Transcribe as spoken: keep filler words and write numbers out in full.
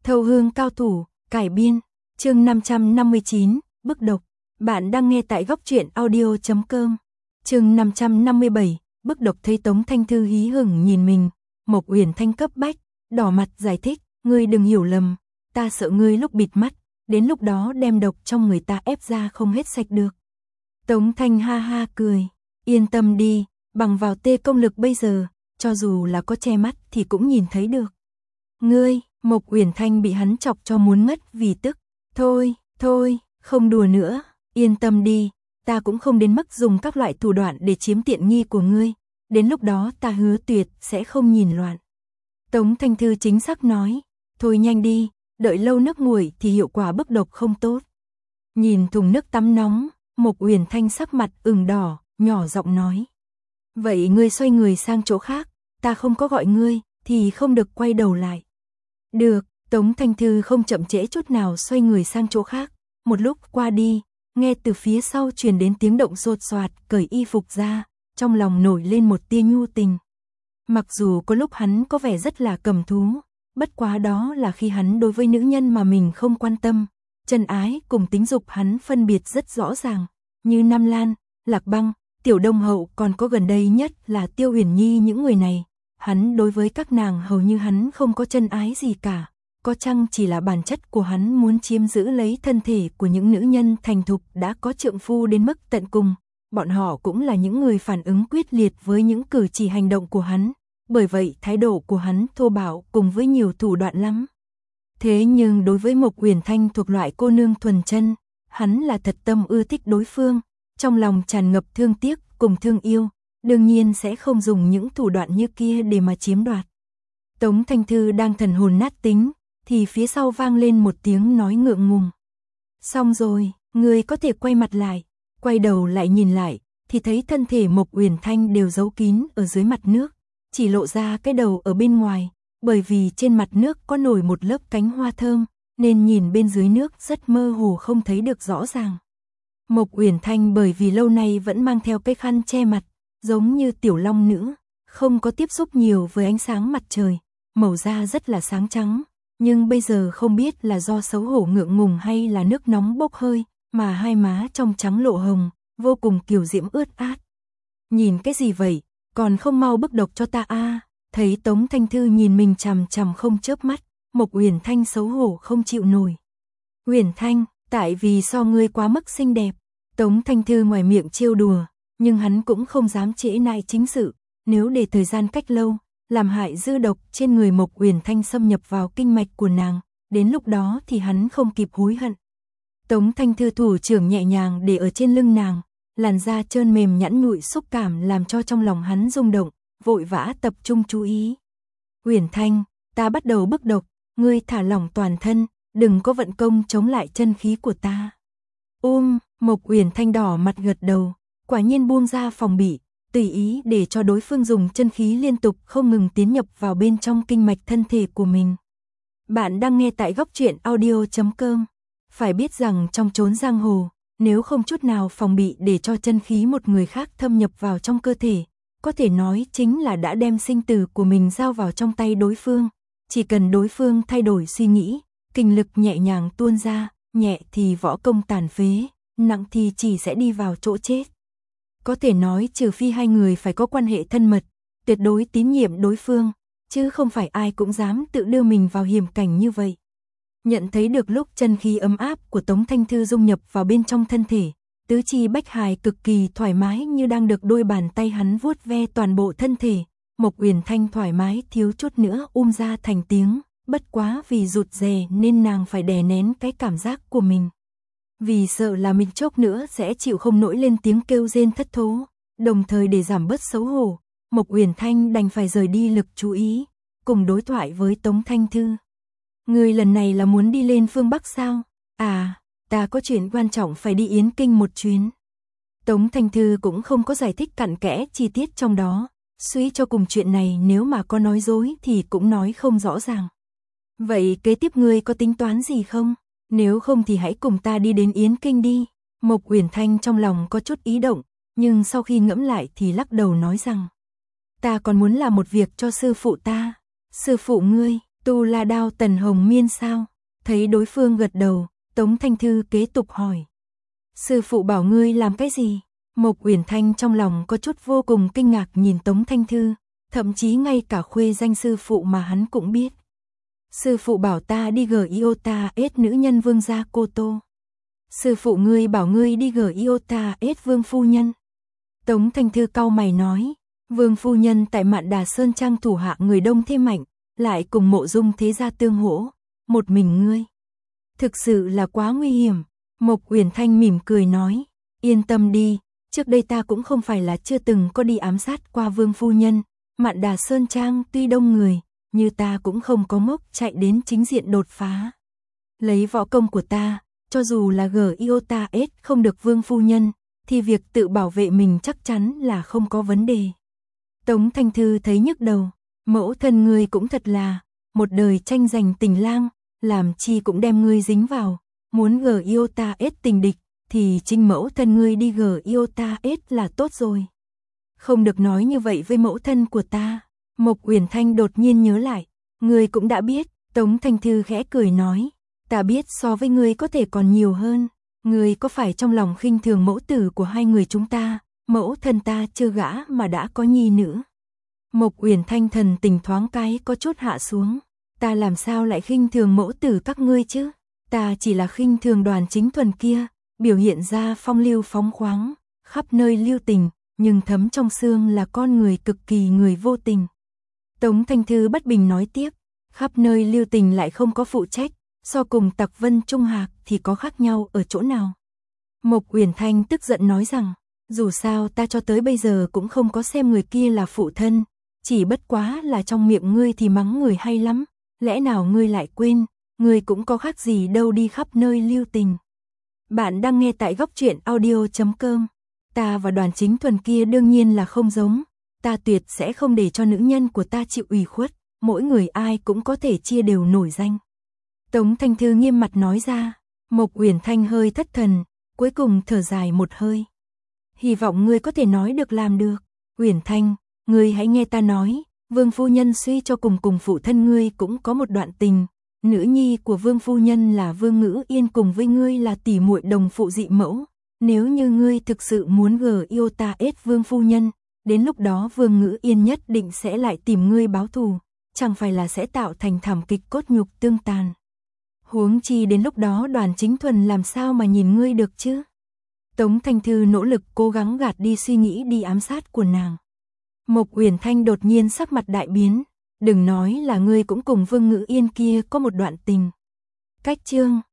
Thâu hương cao thủ, cải biên, chương năm trăm năm mươi chín, bức độc. Bạn đang nghe tại góc truyện audio chấm com. Chương năm trăm năm mươi bảy, bức độc. Thấy Tống Thanh Thư hí hửng nhìn mình, Mộc Uyển Thanh cấp bách, đỏ mặt giải thích, ngươi đừng hiểu lầm, ta sợ ngươi lúc bịt mắt, đến lúc đó đem độc trong người ta ép ra không hết sạch được. Tống Thanh ha ha cười, yên tâm đi, bằng vào tê công lực bây giờ, cho dù là có che mắt thì cũng nhìn thấy được. Ngươi, Mộc Uyển Thanh bị hắn chọc cho muốn ngất vì tức. Thôi, thôi, không đùa nữa, yên tâm đi, ta cũng không đến mức dùng các loại thủ đoạn để chiếm tiện nghi của ngươi, đến lúc đó ta hứa tuyệt sẽ không nhìn loạn. Tống Thanh Thư chính xác nói, thôi nhanh đi, đợi lâu nước nguội thì hiệu quả bức độc không tốt. Nhìn thùng nước tắm nóng, Mộc Uyển Thanh sắc mặt ửng đỏ, nhỏ giọng nói. Vậy ngươi xoay người sang chỗ khác, ta không có gọi ngươi, thì không được quay đầu lại. Được, Tống Thanh Thư không chậm trễ chút nào xoay người sang chỗ khác, một lúc qua đi, nghe từ phía sau truyền đến tiếng động sột soạt cởi y phục ra, trong lòng nổi lên một tia nhu tình. Mặc dù có lúc hắn có vẻ rất là cầm thú, bất quá đó là khi hắn đối với nữ nhân mà mình không quan tâm, chân ái cùng tính dục hắn phân biệt rất rõ ràng, như Nam Lan, Lạc Băng, Tiểu Đông Hậu còn có gần đây nhất là Tiêu Huyền Nhi những người này. Hắn đối với các nàng hầu như hắn không có chân ái gì cả, có chăng chỉ là bản chất của hắn muốn chiếm giữ lấy thân thể của những nữ nhân thành thục đã có trượng phu đến mức tận cùng. Bọn họ cũng là những người phản ứng quyết liệt với những cử chỉ hành động của hắn, bởi vậy thái độ của hắn thô bạo cùng với nhiều thủ đoạn lắm. Thế nhưng đối với Mộc Uyển Thanh thuộc loại cô nương thuần chân, hắn là thật tâm ưa thích đối phương, trong lòng tràn ngập thương tiếc cùng thương yêu. Đương nhiên sẽ không dùng những thủ đoạn như kia để mà chiếm đoạt. Tống Thanh Thư đang thần hồn nát tính, thì phía sau vang lên một tiếng nói ngượng ngùng. Xong rồi, người có thể quay mặt lại, quay đầu lại nhìn lại, thì thấy thân thể Mộc Uyển Thanh đều giấu kín ở dưới mặt nước, chỉ lộ ra cái đầu ở bên ngoài, bởi vì trên mặt nước có nổi một lớp cánh hoa thơm, nên nhìn bên dưới nước rất mơ hồ không thấy được rõ ràng. Mộc Uyển Thanh bởi vì lâu nay vẫn mang theo cái khăn che mặt, giống như tiểu long nữ, không có tiếp xúc nhiều với ánh sáng mặt trời, màu da rất là sáng trắng, nhưng bây giờ không biết là do xấu hổ ngượng ngùng hay là nước nóng bốc hơi, mà hai má trong trắng lộ hồng, vô cùng kiều diễm ướt át. Nhìn cái gì vậy, còn không mau bức độc cho ta a. Thấy Tống Thanh Thư nhìn mình chằm chằm không chớp mắt, Mộc Uyển Thanh xấu hổ không chịu nổi. Uyển Thanh, tại vì so ngươi quá mức xinh đẹp. Tống Thanh Thư ngoài miệng trêu đùa, nhưng hắn cũng không dám trễ nải chính sự, nếu để thời gian cách lâu, làm hại dư độc trên người Mộc Uyển Thanh xâm nhập vào kinh mạch của nàng, đến lúc đó thì hắn không kịp hối hận. Tống Thanh Thư thủ trưởng nhẹ nhàng để ở trên lưng nàng, làn da trơn mềm nhẵn nhụi xúc cảm làm cho trong lòng hắn rung động, vội vã tập trung chú ý. Uyển Thanh, ta bắt đầu bức độc, ngươi thả lỏng toàn thân, đừng có vận công chống lại chân khí của ta. Um, Mộc Uyển Thanh đỏ mặt gật đầu, quả nhiên buông ra phòng bị, tùy ý để cho đối phương dùng chân khí liên tục không ngừng tiến nhập vào bên trong kinh mạch thân thể của mình. Bạn đang nghe tại góc truyện audio chấm com. Phải biết rằng trong chốn giang hồ, nếu không chút nào phòng bị để cho chân khí một người khác thâm nhập vào trong cơ thể, có thể nói chính là đã đem sinh tử của mình giao vào trong tay đối phương. Chỉ cần đối phương thay đổi suy nghĩ, kinh lực nhẹ nhàng tuôn ra, nhẹ thì võ công tàn phế, nặng thì chỉ sẽ đi vào chỗ chết. Có thể nói trừ phi hai người phải có quan hệ thân mật, tuyệt đối tín nhiệm đối phương, chứ không phải ai cũng dám tự đưa mình vào hiểm cảnh như vậy. Nhận thấy được lúc chân khí ấm áp của Tống Thanh Thư dung nhập vào bên trong thân thể, tứ chi bách hài cực kỳ thoải mái như đang được đôi bàn tay hắn vuốt ve toàn bộ thân thể. Mộc Uyển Thanh thoải mái thiếu chút nữa um ra thành tiếng, bất quá vì rụt rè nên nàng phải đè nén cái cảm giác của mình. Vì sợ là mình chốc nữa sẽ chịu không nổi lên tiếng kêu rên thất thố, đồng thời để giảm bớt xấu hổ, Mộc Uyển Thanh đành phải rời đi lực chú ý, cùng đối thoại với Tống Thanh Thư. Người lần này là muốn đi lên phương Bắc sao? À, ta có chuyện quan trọng phải đi Yến Kinh một chuyến. Tống Thanh Thư cũng không có giải thích cặn kẽ chi tiết trong đó, suy cho cùng chuyện này nếu mà có nói dối thì cũng nói không rõ ràng. Vậy kế tiếp ngươi có tính toán gì không? Nếu không thì hãy cùng ta đi đến Yến Kinh đi. Mộc Uyển Thanh trong lòng có chút ý động, nhưng sau khi ngẫm lại thì lắc đầu nói rằng, ta còn muốn làm một việc cho sư phụ ta. Sư phụ ngươi, Tu La Đao Tần Hồng Miên sao? Thấy đối phương gật đầu, Tống Thanh Thư kế tục hỏi. Sư phụ bảo ngươi làm cái gì? Mộc Uyển Thanh trong lòng có chút vô cùng kinh ngạc nhìn Tống Thanh Thư, thậm chí ngay cả khuê danh sư phụ mà hắn cũng biết. Sư phụ bảo ta đi gờ Iota ết nữ nhân vương gia Cô Tô. Sư phụ ngươi bảo ngươi đi gờ Iota ết vương phu nhân. Tống Thanh Thư cau mày nói, vương phu nhân tại Mạn Đà Sơn Trang thủ hạ người đông thế mạnh, lại cùng Mộ Dung thế gia tương hỗ, một mình ngươi. Thực sự là quá nguy hiểm. Mộc Uyển Thanh mỉm cười nói, yên tâm đi, trước đây ta cũng không phải là chưa từng có đi ám sát qua vương phu nhân, Mạn Đà Sơn Trang tuy đông người, như ta cũng không có ngốc chạy đến chính diện đột phá. Lấy võ công của ta, cho dù là gờ Iota S không được vương phu nhân, thì việc tự bảo vệ mình chắc chắn là không có vấn đề. Tống Thanh Thư thấy nhức đầu, mẫu thân ngươi cũng thật là, một đời tranh giành tình lang, làm chi cũng đem ngươi dính vào, muốn gờ Iota S tình địch, thì chính mẫu thân ngươi đi gờ Iota S là tốt rồi. Không được nói như vậy với mẫu thân của ta. Mộc Uyển Thanh đột nhiên nhớ lại, ngươi cũng đã biết. Tống Thanh Thư khẽ cười nói, ta biết so với ngươi có thể còn nhiều hơn. Ngươi có phải trong lòng khinh thường mẫu tử của hai người chúng ta, mẫu thân ta chưa gả mà đã có nhi nữ. Mộc Uyển Thanh thần tình thoáng cái có chút hạ xuống, ta làm sao lại khinh thường mẫu tử các ngươi chứ? Ta chỉ là khinh thường Đoàn Chính Thuần kia, biểu hiện ra phong lưu phóng khoáng, khắp nơi lưu tình, nhưng thấm trong xương là con người cực kỳ người vô tình. Tống Thanh Thư bất bình nói tiếp, khắp nơi lưu tình lại không có phụ trách, so cùng Tặc Vân Trung Hạc thì có khác nhau ở chỗ nào? Mộc Uyển Thanh tức giận nói rằng, dù sao ta cho tới bây giờ cũng không có xem người kia là phụ thân, chỉ bất quá là trong miệng ngươi thì mắng người hay lắm, lẽ nào ngươi lại quên, ngươi cũng có khác gì đâu đi khắp nơi lưu tình. Bạn đang nghe tại góc truyện audio chấm com. Ta và Đoàn Chính Thuần kia đương nhiên là không giống, ta tuyệt sẽ không để cho nữ nhân của ta chịu ủy khuất, mỗi người ai cũng có thể chia đều nổi danh. Tống Thanh Thư nghiêm mặt nói ra, Mộc Uyển Thanh hơi thất thần, cuối cùng thở dài một hơi. Hy vọng ngươi có thể nói được làm được. Uyển Thanh, ngươi hãy nghe ta nói, vương phu nhân suy cho cùng cùng phụ thân ngươi cũng có một đoạn tình. Nữ nhi của vương phu nhân là Vương Ngữ Yên cùng với ngươi là tỷ muội đồng phụ dị mẫu. Nếu như ngươi thực sự muốn gờ Iota S vương phu nhân, đến lúc đó Vương Ngữ Yên nhất định sẽ lại tìm ngươi báo thù, chẳng phải là sẽ tạo thành thảm kịch cốt nhục tương tàn. Huống chi đến lúc đó Đoàn Chính Thuần làm sao mà nhìn ngươi được chứ? Tống Thanh Thư nỗ lực cố gắng gạt đi suy nghĩ đi ám sát của nàng. Mộc Uyển Thanh đột nhiên sắc mặt đại biến, đừng nói là ngươi cũng cùng Vương Ngữ Yên kia có một đoạn tình. Cách chương